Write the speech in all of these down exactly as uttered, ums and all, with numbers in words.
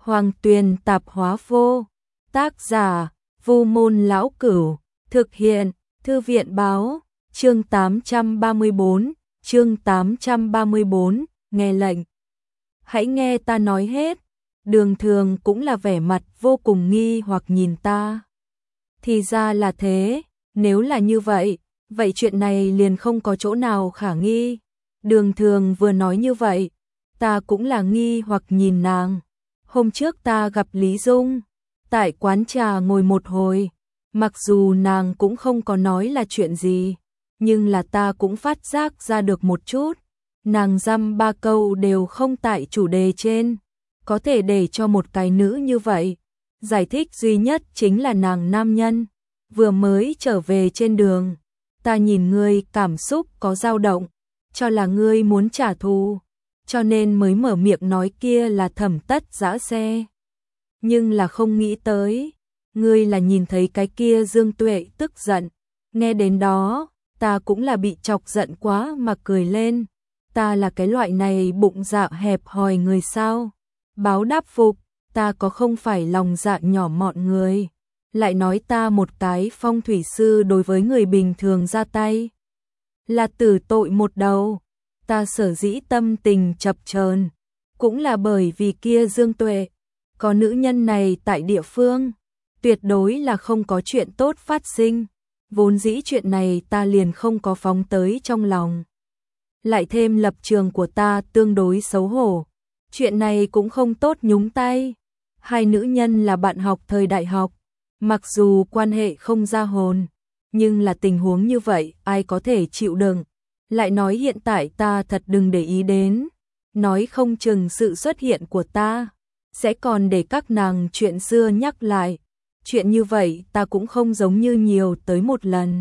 Hoàng Tuyền Tạp Hóa Vô. Tác giả: Vu Môn Lão Cửu. Thực hiện: Thư viện báo. Chương tám trăm ba mươi bốn. Chương tám trăm ba mươi bốn. Nghe lệnh. Hãy nghe ta nói hết. Đường Thường cũng là vẻ mặt vô cùng nghi hoặc nhìn ta. Thì ra là thế, nếu là như vậy, vậy chuyện này liền không có chỗ nào khả nghi. Đường Thường vừa nói như vậy, ta cũng là nghi hoặc nhìn nàng. Hôm trước ta gặp Lý Dung, tại quán trà ngồi một hồi, mặc dù nàng cũng không có nói là chuyện gì, nhưng là ta cũng phát giác ra được một chút. Nàng dăm ba câu đều không tại chủ đề trên, có thể để cho một cái nữ như vậy. Giải thích duy nhất chính là nàng nam nhân, vừa mới trở về trên đường. Ta nhìn ngươi cảm xúc có dao động, cho là ngươi muốn trả thù, cho nên mới mở miệng nói kia là Thẩm Tất giã xe. Nhưng là không nghĩ tới, ngươi là nhìn thấy cái kia Dương Tuệ tức giận. Nghe đến đó, ta cũng là bị chọc giận quá mà cười lên. Ta là cái loại này bụng dạ hẹp hòi người sao? Báo đáp phục, ta có không phải lòng dạ nhỏ mọn người. Lại nói ta một cái phong thủy sư đối với người bình thường ra tay là tử tội một đầu. Ta sở dĩ tâm tình chập chờn cũng là bởi vì kia Dương Tuệ. Có nữ nhân này tại địa phương, tuyệt đối là không có chuyện tốt phát sinh. Vốn dĩ chuyện này ta liền không có phóng tới trong lòng. Lại thêm lập trường của ta tương đối xấu hổ, chuyện này cũng không tốt nhúng tay. Hai nữ nhân là bạn học thời đại học, mặc dù quan hệ không ra hồn, nhưng là tình huống như vậy ai có thể chịu đựng. Lại nói hiện tại ta thật đừng để ý đến, nói không chừng sự xuất hiện của ta sẽ còn để các nàng chuyện xưa nhắc lại. Chuyện như vậy ta cũng không giống như nhiều tới một lần.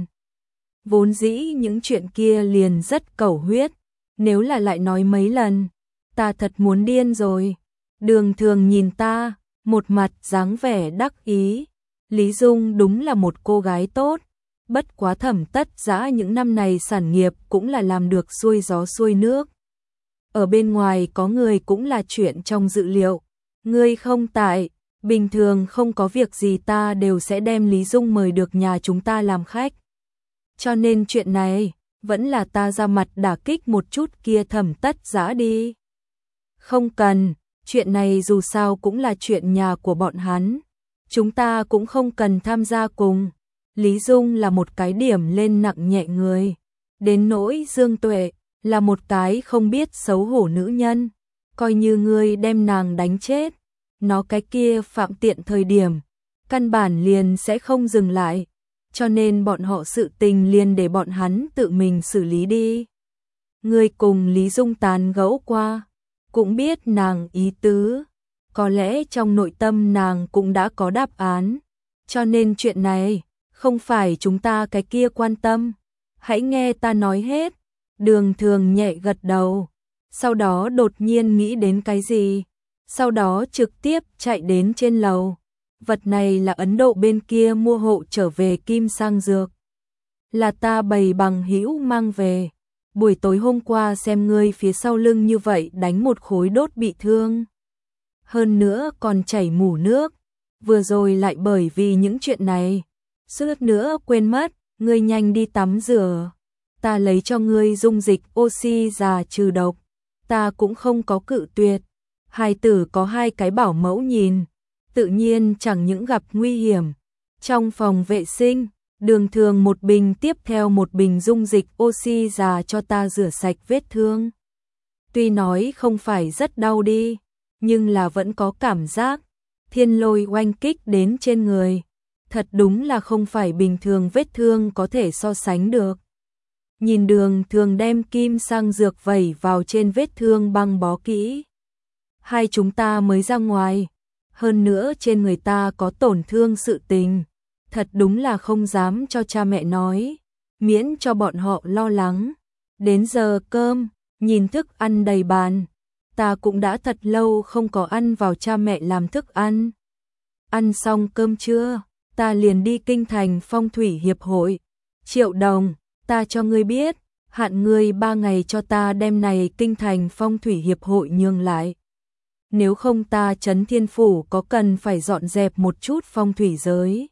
Vốn dĩ những chuyện kia liền rất cẩu huyết, nếu là lại nói mấy lần, ta thật muốn điên rồi. Đường Thường nhìn ta, một mặt dáng vẻ đắc ý. Lý Dung đúng là một cô gái tốt, bất quá Thẩm Tất giã những năm này sản nghiệp cũng là làm được xuôi gió xuôi nước. Ở bên ngoài có người cũng là chuyện trong dự liệu. Ngươi không tại, bình thường không có việc gì ta đều sẽ đem Lý Dung mời được nhà chúng ta làm khách. Cho nên chuyện này, vẫn là ta ra mặt đả kích một chút kia Thẩm Tất giã đi. Không cần, chuyện này dù sao cũng là chuyện nhà của bọn hắn. Chúng ta cũng không cần tham gia cùng. Lý Dung là một cái điểm lên nặng nhẹ người. Đến nỗi Dương Tuệ, là một cái không biết xấu hổ nữ nhân. Coi như ngươi đem nàng đánh chết, nó cái kia phạm tiện thời điểm, căn bản liền sẽ không dừng lại. Cho nên bọn họ sự tình liền để bọn hắn tự mình xử lý đi. Ngươi cùng Lý Dung tán gẫu qua, cũng biết nàng ý tứ. Có lẽ trong nội tâm nàng cũng đã có đáp án. Cho nên chuyện này, không phải chúng ta cái kia quan tâm. Hãy nghe ta nói hết. Đường Thường nhẹ gật đầu, sau đó đột nhiên nghĩ đến cái gì, sau đó trực tiếp chạy đến trên lầu. Vật này là Ấn Độ bên kia mua hộ trở về kim sang dược, là ta bày bằng hữu mang về. Buổi tối hôm qua xem ngươi phía sau lưng như vậy đánh một khối đốt bị thương, hơn nữa còn chảy mủ nước, vừa rồi lại bởi vì những chuyện này suýt nữa quên mất. Ngươi nhanh đi tắm rửa, ta lấy cho ngươi dung dịch oxy già trừ độc. Ta cũng không có cự tuyệt. Hài tử có hai cái bảo mẫu nhìn, tự nhiên chẳng những gặp nguy hiểm. Trong phòng vệ sinh, Đường Thường một bình tiếp theo một bình dung dịch oxy già cho ta rửa sạch vết thương. Tuy nói không phải rất đau đi, nhưng là vẫn có cảm giác thiên lôi oanh kích đến trên người. Thật đúng là không phải bình thường vết thương có thể so sánh được. Nhìn Đường Thường đem kim sang dược vẩy vào trên vết thương băng bó kỹ. Hai chúng ta mới ra ngoài, hơn nữa trên người ta có tổn thương sự tình. Thật đúng là không dám cho cha mẹ nói, miễn cho bọn họ lo lắng. Đến giờ cơm, nhìn thức ăn đầy bàn, ta cũng đã thật lâu không có ăn vào cha mẹ làm thức ăn. Ăn xong cơm trưa, ta liền đi kinh thành phong thủy hiệp hội. Triệu đồng, ta cho ngươi biết, hạn ngươi ba ngày cho ta đem này kinh thành phong thủy hiệp hội nhường lại. nếu không ta Trấn Thiên Phủ có cần phải dọn dẹp một chút phong thủy giới.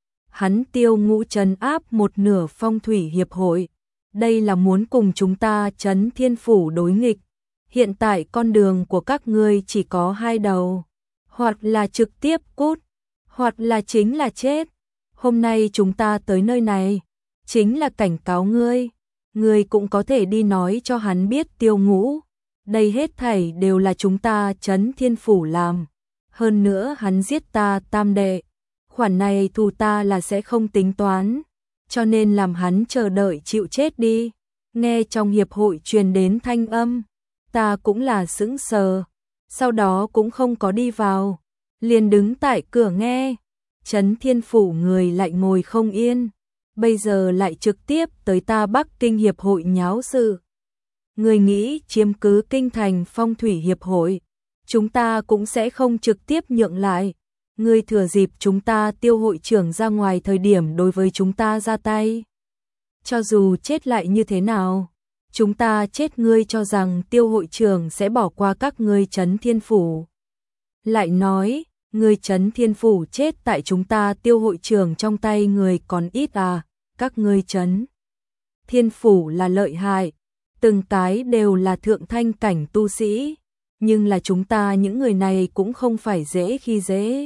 Hắn Tiêu Ngũ trấn áp một nửa phong thủy hiệp hội, đây là muốn cùng chúng ta Trấn Thiên Phủ đối nghịch. Hiện tại con đường của các ngươi chỉ có hai đầu, hoặc là trực tiếp cút, hoặc là chính là chết. Hôm nay chúng ta tới nơi này, chính là cảnh cáo ngươi, ngươi cũng có thể đi nói cho hắn biết Tiêu Ngũ. Đây hết thảy đều là chúng ta Trấn Thiên Phủ làm, hơn nữa hắn giết ta tam đệ, khoản này thù ta là sẽ không tính toán, cho nên làm hắn chờ đợi chịu chết đi. Nghe trong hiệp hội truyền đến thanh âm, ta cũng là sững sờ, sau đó cũng không có đi vào, liền đứng tại cửa nghe. Trấn Thiên Phủ người lại ngồi không yên, bây giờ lại trực tiếp tới ta Bắc Kinh hiệp hội nháo sự. Người nghĩ chiếm cứ kinh thành phong thủy hiệp hội, chúng ta cũng sẽ không trực tiếp nhượng lại. Ngươi thừa dịp chúng ta Tiêu hội trưởng ra ngoài thời điểm đối với chúng ta ra tay. Cho dù chết lại như thế nào, chúng ta chết ngươi cho rằng Tiêu hội trưởng sẽ bỏ qua các ngươi Trấn Thiên Phủ. Lại nói, ngươi Trấn Thiên Phủ chết tại chúng ta Tiêu hội trưởng trong tay người còn ít à, các ngươi Trấn Thiên Phủ là lợi hại, từng cái đều là thượng thanh cảnh tu sĩ, nhưng là chúng ta những người này cũng không phải dễ khi dễ.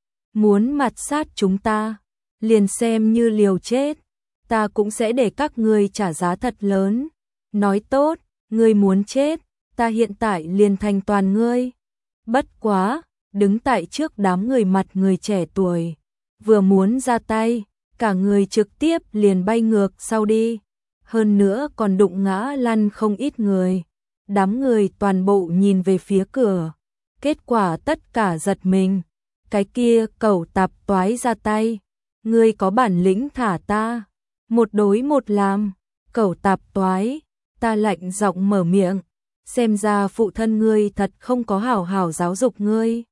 Muốn mặt sát chúng ta, liền xem như liều chết, ta cũng sẽ để các ngươi trả giá thật lớn. Nói tốt, ngươi muốn chết, ta hiện tại liền thành toàn ngươi. Bất quá, đứng tại trước đám người mặt người trẻ tuổi, vừa muốn ra tay, cả người trực tiếp liền bay ngược sau đi, hơn nữa còn đụng ngã lăn không ít người. Đám người toàn bộ nhìn về phía cửa, kết quả tất cả giật mình. Cái kia cẩu tạp toái ra tay, ngươi có bản lĩnh thả ta, một đối một làm. Cẩu tạp toái, ta lạnh giọng mở miệng, xem ra phụ thân ngươi thật không có hảo hảo giáo dục ngươi.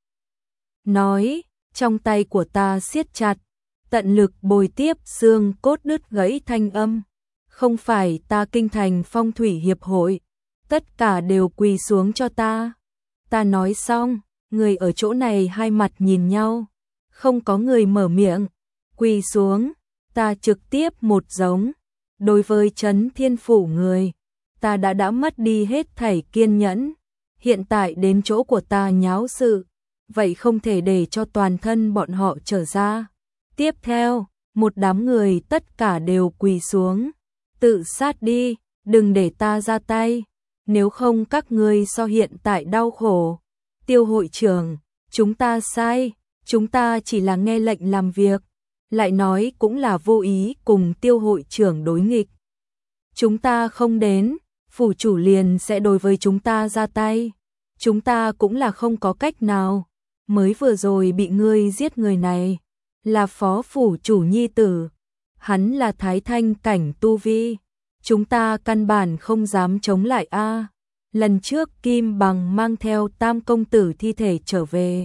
Nói, trong tay của ta siết chặt, tận lực bồi tiếp xương cốt đứt gãy thanh âm. Không phải ta kinh thành phong thủy hiệp hội, tất cả đều quỳ xuống cho ta. Ta nói xong, người ở chỗ này hai mặt nhìn nhau, không có người mở miệng, quỳ xuống, ta trực tiếp một giống. Đối với Trấn Thiên Phủ người, ta đã đã mất đi hết thảy kiên nhẫn, hiện tại đến chỗ của ta nháo sự, vậy không thể để cho toàn thân bọn họ trở ra. Tiếp theo, một đám người tất cả đều quỳ xuống, tự sát đi, đừng để ta ra tay, nếu không các ngươi so hiện tại đau khổ. Tiêu hội trưởng, chúng ta sai, chúng ta chỉ là nghe lệnh làm việc, lại nói cũng là vô ý cùng Tiêu hội trưởng đối nghịch. Chúng ta không đến, phủ chủ liền sẽ đối với chúng ta ra tay, chúng ta cũng là không có cách nào. Mới vừa rồi bị ngươi giết người này, là phó phủ chủ nhi tử, hắn là thái thanh cảnh tu vi, chúng ta căn bản không dám chống lại a. Lần trước Kim Bằng mang theo tam công tử thi thể trở về,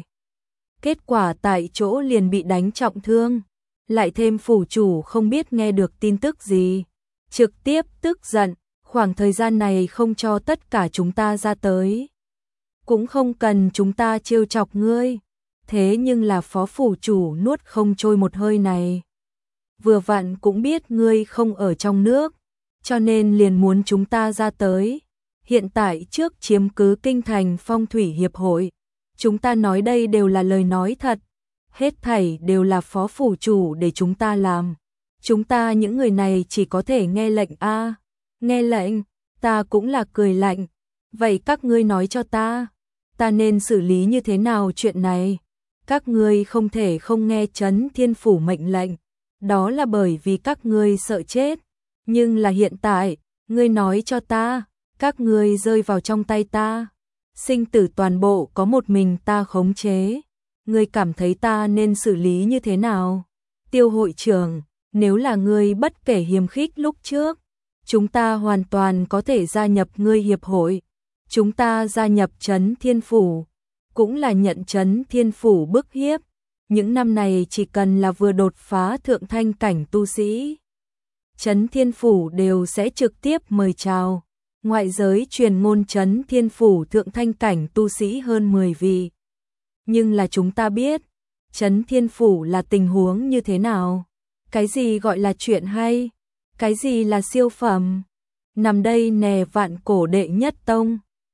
kết quả tại chỗ liền bị đánh trọng thương, lại thêm phủ chủ không biết nghe được tin tức gì, trực tiếp tức giận, khoảng thời gian này không cho tất cả chúng ta ra tới, cũng không cần chúng ta trêu chọc ngươi. Thế nhưng là phó phủ chủ nuốt không trôi một hơi này, vừa vặn cũng biết ngươi không ở trong nước, cho nên liền muốn chúng ta ra tới. Hiện tại trước chiếm cứ kinh thành phong thủy hiệp hội, chúng ta nói đây đều là lời nói thật, hết thảy đều là phó phủ chủ để chúng ta làm, chúng ta những người này chỉ có thể nghe lệnh a. Nghe lệnh, ta cũng là cười lạnh, vậy các ngươi nói cho ta, ta nên xử lý như thế nào chuyện này? Các ngươi không thể không nghe Trấn Thiên Phủ mệnh lệnh, đó là bởi vì các ngươi sợ chết, nhưng là hiện tại, ngươi nói cho ta, các ngươi rơi vào trong tay ta, sinh tử toàn bộ có một mình ta khống chế, ngươi cảm thấy ta nên xử lý như thế nào? Tiêu hội trưởng, nếu là ngươi bất kể hiềm khích lúc trước, chúng ta hoàn toàn có thể gia nhập ngươi hiệp hội, chúng ta gia nhập Trấn Thiên Phủ, cũng là nhận Trấn Thiên Phủ bức hiếp, những năm này chỉ cần là vừa đột phá thượng thanh cảnh tu sĩ, Trấn Thiên Phủ đều sẽ trực tiếp mời chào. Ngoại giới truyền ngôn Trấn Thiên Phủ thượng thanh cảnh tu sĩ hơn mười vị. Nhưng là chúng ta biết, Trấn Thiên Phủ là tình huống như thế nào? Cái gì gọi là chuyện hay? Cái gì là siêu phẩm? Nằm đây nè vạn cổ đệ nhất tông.